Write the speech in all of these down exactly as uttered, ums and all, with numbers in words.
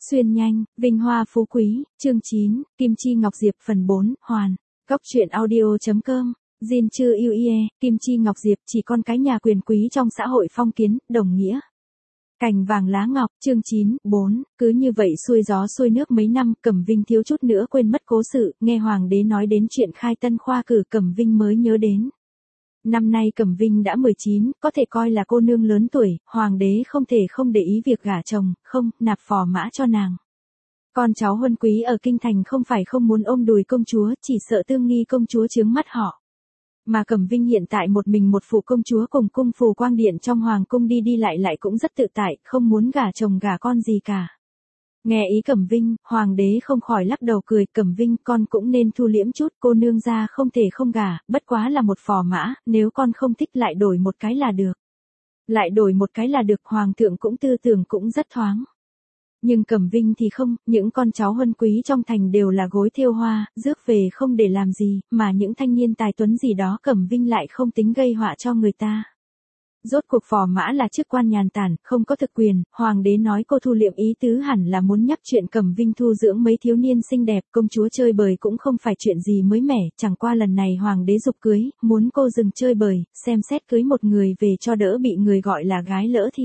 Xuyên nhanh, vinh hoa phú quý, chương chín, Kim Chi Ngọc Diệp phần bốn, hoàn. Góc truyện audio.com, Jin Chư Yêu Ie, Kim Chi Ngọc Diệp chỉ con cái nhà quyền quý trong xã hội phong kiến, đồng nghĩa. Cành vàng lá ngọc, chương chín, bốn, cứ như vậy xuôi gió xuôi nước mấy năm, Cẩm Vinh thiếu chút nữa quên mất cố sự, nghe hoàng đế nói đến chuyện khai tân khoa cử Cẩm Vinh mới nhớ đến. Năm nay Cẩm Vinh đã mười chín, có thể coi là cô nương lớn tuổi, hoàng đế không thể không để ý việc gả chồng, không, nạp phò mã cho nàng. Con cháu huân quý ở kinh thành không phải không muốn ôm đùi công chúa, chỉ sợ tương nghi công chúa chướng mắt họ. Mà Cẩm Vinh hiện tại một mình một phụ công chúa cùng cung phù quang điện trong hoàng cung đi đi lại lại cũng rất tự tại, không muốn gả chồng gả con gì cả. Nghe ý Cẩm Vinh, hoàng đế không khỏi lắc đầu cười, Cẩm Vinh con cũng nên thu liễm chút, cô nương ra không thể không gả, bất quá là một phò mã, nếu con không thích lại đổi một cái là được. Lại đổi một cái là được, hoàng thượng cũng tư tưởng cũng rất thoáng. Nhưng Cẩm Vinh thì không, những con cháu huân quý trong thành đều là gối thêu hoa, rước về không để làm gì, mà những thanh niên tài tuấn gì đó Cẩm Vinh lại không tính gây họa cho người ta. Rốt cuộc phò mã là chức quan nhàn tản, không có thực quyền, hoàng đế nói cô thu liệm ý tứ hẳn là muốn nhắc chuyện Cẩm Vinh thu dưỡng mấy thiếu niên xinh đẹp, công chúa chơi bời cũng không phải chuyện gì mới mẻ, chẳng qua lần này hoàng đế giục cưới, muốn cô dừng chơi bời, xem xét cưới một người về cho đỡ bị người gọi là gái lỡ thì.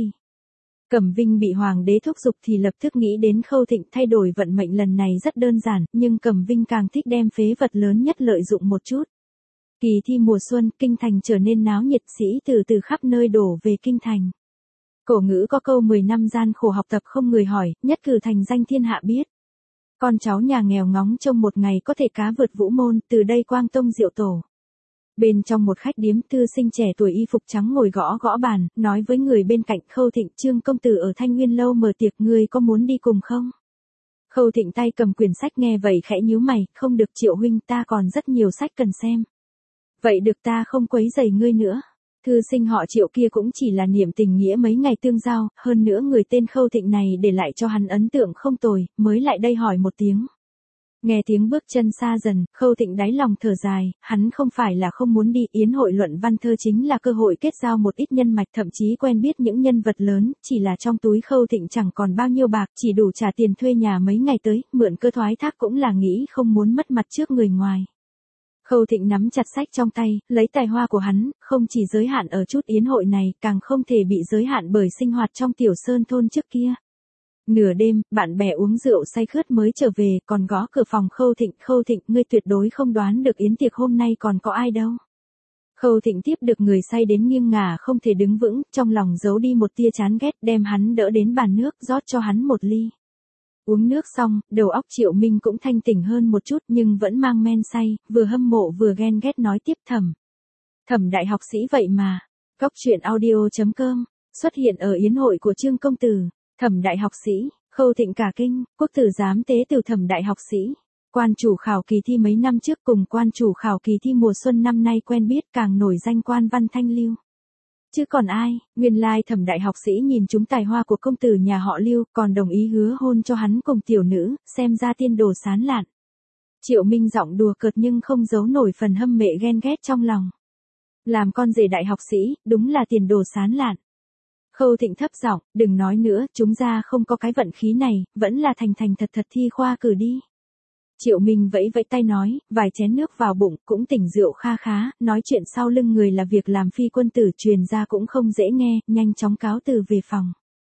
Cẩm Vinh bị hoàng đế thúc giục thì lập tức nghĩ đến Khâu Thịnh, thay đổi vận mệnh lần này rất đơn giản, nhưng Cẩm Vinh càng thích đem phế vật lớn nhất lợi dụng một chút. Kỳ thi mùa xuân, kinh thành trở nên náo nhiệt, sĩ từ từ khắp nơi đổ về kinh thành. Cổ ngữ có câu mười năm gian khổ học tập không người hỏi, nhất cử thành danh thiên hạ biết. Con cháu nhà nghèo ngóng trông một ngày có thể cá vượt vũ môn, từ đây quang tông diệu tổ. Bên trong một khách điếm, thư sinh trẻ tuổi y phục trắng ngồi gõ gõ bàn, nói với người bên cạnh, Khâu Thịnh, Trương công tử ở Thanh Nguyên lâu mở tiệc, ngươi có muốn đi cùng không? Khâu Thịnh tay cầm quyển sách nghe vậy khẽ nhíu mày, không được Triệu huynh, ta còn rất nhiều sách cần xem. Vậy được, ta không quấy rầy ngươi nữa. Thư sinh họ Triệu kia cũng chỉ là niệm tình nghĩa mấy ngày tương giao, hơn nữa người tên Khâu Thịnh này để lại cho hắn ấn tượng không tồi, mới lại đây hỏi một tiếng. Nghe tiếng bước chân xa dần, Khâu Thịnh đáy lòng thở dài, hắn không phải là không muốn đi, yến hội luận văn thơ chính là cơ hội kết giao một ít nhân mạch, thậm chí quen biết những nhân vật lớn, chỉ là trong túi Khâu Thịnh chẳng còn bao nhiêu bạc, chỉ đủ trả tiền thuê nhà mấy ngày tới, mượn cơ thoái thác cũng là nghĩ không muốn mất mặt trước người ngoài. Khâu Thịnh nắm chặt sách trong tay, lấy tài hoa của hắn, không chỉ giới hạn ở chút yến hội này, càng không thể bị giới hạn bởi sinh hoạt trong tiểu sơn thôn trước kia. Nửa đêm, bạn bè uống rượu say khướt mới trở về, còn gõ cửa phòng Khâu Thịnh, Khâu Thịnh, ngươi tuyệt đối không đoán được yến tiệc hôm nay còn có ai đâu. Khâu Thịnh tiếp được người say đến nghiêng ngả không thể đứng vững, trong lòng giấu đi một tia chán ghét, đem hắn đỡ đến bàn nước, rót cho hắn một ly. Uống nước xong, đầu óc Triệu Minh cũng thanh tỉnh hơn một chút nhưng vẫn mang men say, vừa hâm mộ vừa ghen ghét nói tiếp, Thẩm. Thẩm đại học sĩ vậy mà. Góc truyện audio.com, xuất hiện ở yến hội của Trương công tử. Thẩm đại học sĩ, Khâu Thịnh cả kinh, quốc tử giám tế từ Thẩm đại học sĩ. Quan chủ khảo kỳ thi mấy năm trước cùng quan chủ khảo kỳ thi mùa xuân năm nay quen biết, càng nổi danh quan văn thanh lưu. Chứ còn ai, nguyên lai Thẩm đại học sĩ nhìn chúng tài hoa của công tử nhà họ Lưu, còn đồng ý hứa hôn cho hắn cùng tiểu nữ, xem ra tiên đồ sán lạn. Triệu Minh giọng đùa cợt nhưng không giấu nổi phần hâm mệ ghen ghét trong lòng. Làm con rể đại học sĩ, đúng là tiền đồ sán lạn. Khâu Thịnh thấp giọng, đừng nói nữa, chúng ta không có cái vận khí này, vẫn là thành thành thật thật thi khoa cử đi. Triệu Minh vẫy vẫy tay nói, vài chén nước vào bụng, cũng tỉnh rượu kha khá, nói chuyện sau lưng người là việc làm phi quân tử truyền ra cũng không dễ nghe, nhanh chóng cáo từ về phòng.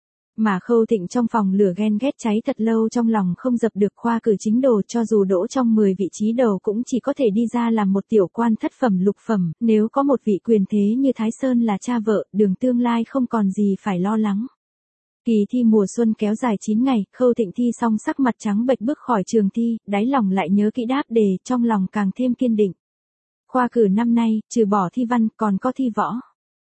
Mà Khâu Thịnh trong phòng lửa ghen ghét cháy thật lâu trong lòng không dập được, khoa cử chính đồ cho dù đỗ trong mười vị trí đầu cũng chỉ có thể đi ra làm một tiểu quan thất phẩm lục phẩm, nếu có một vị quyền thế như Thái Sơn là cha vợ, đường tương lai không còn gì phải lo lắng. Kỳ thi mùa xuân kéo dài chín ngày, Khâu Thịnh thi xong sắc mặt trắng bệch bước khỏi trường thi, đáy lòng lại nhớ kỹ đáp đề, trong lòng càng thêm kiên định. Khoa cử năm nay, trừ bỏ thi văn, còn có thi võ.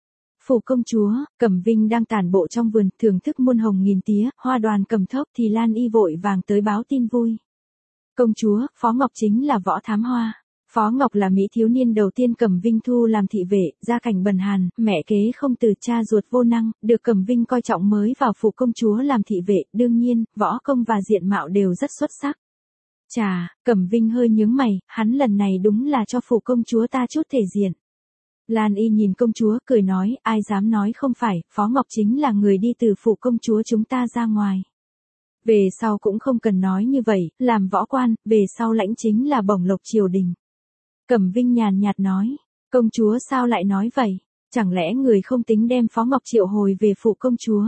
Phủ công chúa, Cẩm Vinh đang tản bộ trong vườn, thưởng thức muôn hồng nghìn tía, hoa đoàn cầm thốc thì Lan Y vội vàng tới báo tin vui. Công chúa, Phó Ngọc chính là võ thám hoa. Phó Ngọc là mỹ thiếu niên đầu tiên Cẩm Vinh thu làm thị vệ, gia cảnh bần hàn, mẹ kế không từ, cha ruột vô năng, được Cẩm Vinh coi trọng mới vào phủ công chúa làm thị vệ, đương nhiên, võ công và diện mạo đều rất xuất sắc. Chà, Cẩm Vinh hơi nhướng mày, hắn lần này đúng là cho phủ công chúa ta chút thể diện. Lan Y nhìn công chúa cười nói, ai dám nói không phải, Phó Ngọc chính là người đi từ phủ công chúa chúng ta ra ngoài. Về sau cũng không cần nói như vậy, làm võ quan, về sau lãnh chính là bổng lộc triều đình. Cẩm Vinh nhàn nhạt nói, công chúa sao lại nói vậy? Chẳng lẽ người không tính đem Phó Ngọc triệu hồi về phủ công chúa?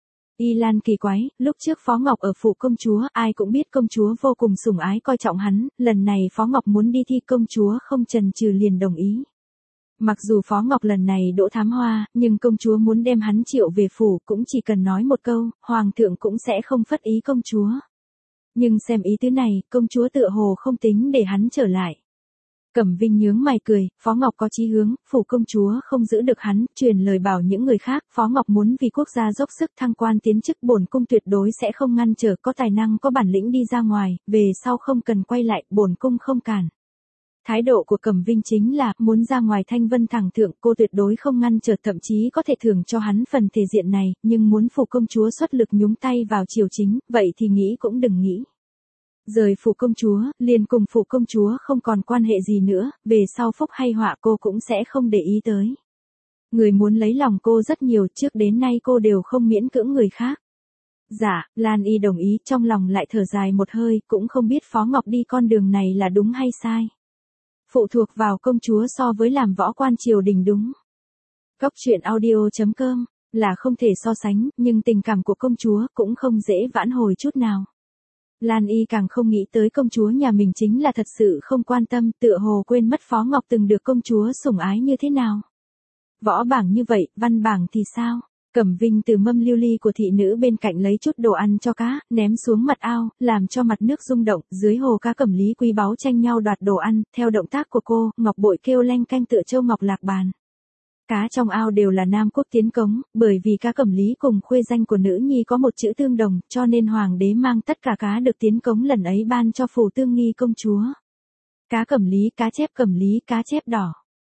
Y Lan kỳ quái, lúc trước Phó Ngọc ở phủ công chúa, ai cũng biết công chúa vô cùng sủng ái coi trọng hắn, lần này Phó Ngọc muốn đi thi công chúa không chần chừ liền đồng ý. Mặc dù Phó Ngọc lần này đỗ thám hoa, nhưng công chúa muốn đem hắn triệu về phủ cũng chỉ cần nói một câu, hoàng thượng cũng sẽ không phất ý công chúa. Nhưng xem ý tứ này, công chúa tựa hồ không tính để hắn trở lại. Cẩm Vinh nhướng mày cười, Phó Ngọc có chí hướng, phủ công chúa không giữ được hắn, truyền lời bảo những người khác, Phó Ngọc muốn vì quốc gia dốc sức thăng quan tiến chức, bổn cung tuyệt đối sẽ không ngăn trở, có tài năng có bản lĩnh đi ra ngoài, về sau không cần quay lại, bổn cung không cản. Thái độ của Cẩm Vinh chính là, muốn ra ngoài thanh vân thẳng thượng, cô tuyệt đối không ngăn trở, thậm chí có thể thưởng cho hắn phần thể diện này, nhưng muốn phủ công chúa xuất lực nhúng tay vào triều chính, vậy thì nghĩ cũng đừng nghĩ. Rời phủ công chúa, liền cùng phủ công chúa không còn quan hệ gì nữa, về sau phúc hay họa cô cũng sẽ không để ý tới. Người muốn lấy lòng cô rất nhiều, trước đến nay cô đều không miễn cưỡng người khác. Dạ, Lan Y đồng ý, trong lòng lại thở dài một hơi, cũng không biết Phó Ngọc đi con đường này là đúng hay sai. Phụ thuộc vào công chúa so với làm võ quan triều đình đúng. Cóc truyện audio chấm com là không thể so sánh, nhưng tình cảm của công chúa cũng không dễ vãn hồi chút nào. Lan Y càng không nghĩ tới công chúa nhà mình chính là thật sự không quan tâm, tựa hồ quên mất Phó Ngọc từng được công chúa sủng ái như thế nào. Võ bảng như vậy, văn bảng thì sao? Cẩm Vinh từ mâm lưu ly của thị nữ bên cạnh lấy chút đồ ăn cho cá, ném xuống mặt ao, làm cho mặt nước rung động, dưới hồ cá Cẩm Lý quý báu tranh nhau đoạt đồ ăn, theo động tác của cô, ngọc bội kêu leng canh tựa châu ngọc lạc bàn. Cá trong ao đều là Nam Quốc tiến cống, bởi vì cá Cẩm Lý cùng khuê danh của nữ nhi có một chữ tương đồng, cho nên hoàng đế mang tất cả cá được tiến cống lần ấy ban cho phủ tương nghi công chúa. Cá Cẩm Lý, cá chép Cẩm Lý, cá chép đỏ.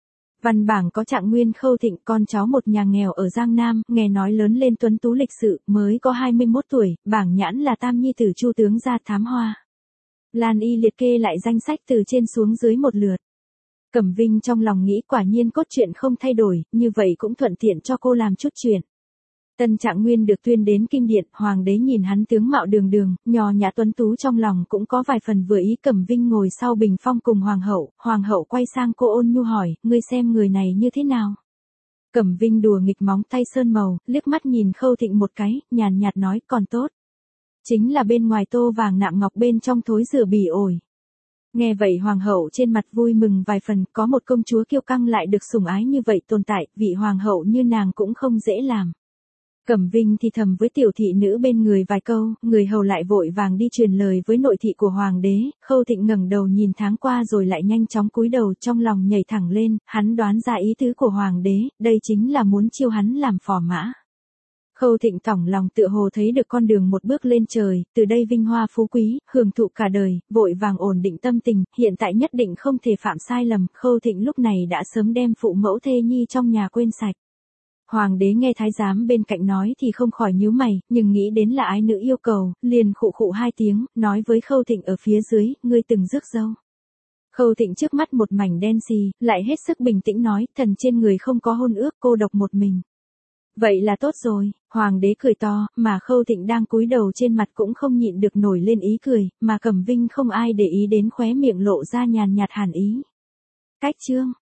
Văn bảng có Trạng Nguyên Khâu Thịnh, con cháu một nhà nghèo ở Giang Nam, nghe nói lớn lên tuấn tú lịch sự, mới có hai mươi mốt tuổi, bảng nhãn là tam nhi tử Chu tướng gia thám hoa. Lan Y liệt kê lại danh sách từ trên xuống dưới một lượt. Cẩm Vinh trong lòng nghĩ quả nhiên cốt truyện không thay đổi, như vậy cũng thuận tiện cho cô làm chút chuyện. Tân Trạng Nguyên được tuyên đến kinh điện, hoàng đế nhìn hắn tướng mạo đường đường, nhò nhã tuấn tú trong lòng cũng có vài phần vừa ý. Cẩm Vinh ngồi sau bình phong cùng hoàng hậu, hoàng hậu quay sang cô ôn nhu hỏi, ngươi xem người này như thế nào? Cẩm Vinh đùa nghịch móng tay sơn màu, liếc mắt nhìn Khâu Thịnh một cái, nhàn nhạt nói, còn tốt. Chính là bên ngoài tô vàng nạm ngọc, bên trong thối rửa bỉ ổi. Nghe vậy hoàng hậu trên mặt vui mừng vài phần, có một công chúa kiêu căng lại được sủng ái như vậy tồn tại, vị hoàng hậu như nàng cũng không dễ làm. Cẩm Vinh thì thầm với tiểu thị nữ bên người vài câu, người hầu lại vội vàng đi truyền lời với nội thị của hoàng đế. Khâu Thịnh ngẩng đầu nhìn thoáng qua rồi lại nhanh chóng cúi đầu, trong lòng nhảy thẳng lên, hắn đoán ra ý tứ của hoàng đế, đây chính là muốn chiêu hắn làm phò mã. Khâu Thịnh thỏng lòng tựa hồ thấy được con đường một bước lên trời, từ đây vinh hoa phú quý, hưởng thụ cả đời, vội vàng ổn định tâm tình, hiện tại nhất định không thể phạm sai lầm. Khâu Thịnh lúc này đã sớm đem phụ mẫu thê nhi trong nhà quên sạch. Hoàng đế nghe thái giám bên cạnh nói thì không khỏi nhíu mày, nhưng nghĩ đến là ái nữ yêu cầu, liền khụ khụ hai tiếng, nói với Khâu Thịnh ở phía dưới, ngươi từng rước dâu. Khâu Thịnh trước mắt một mảnh đen xì, lại hết sức bình tĩnh nói, thần trên người không có hôn ước, cô độc một mình. Vậy là tốt rồi, hoàng đế cười to, mà Khâu Thịnh đang cúi đầu trên mặt cũng không nhịn được nổi lên ý cười, mà Cẩm Vinh không ai để ý đến khóe miệng lộ ra nhàn nhạt hàn ý. Cách chương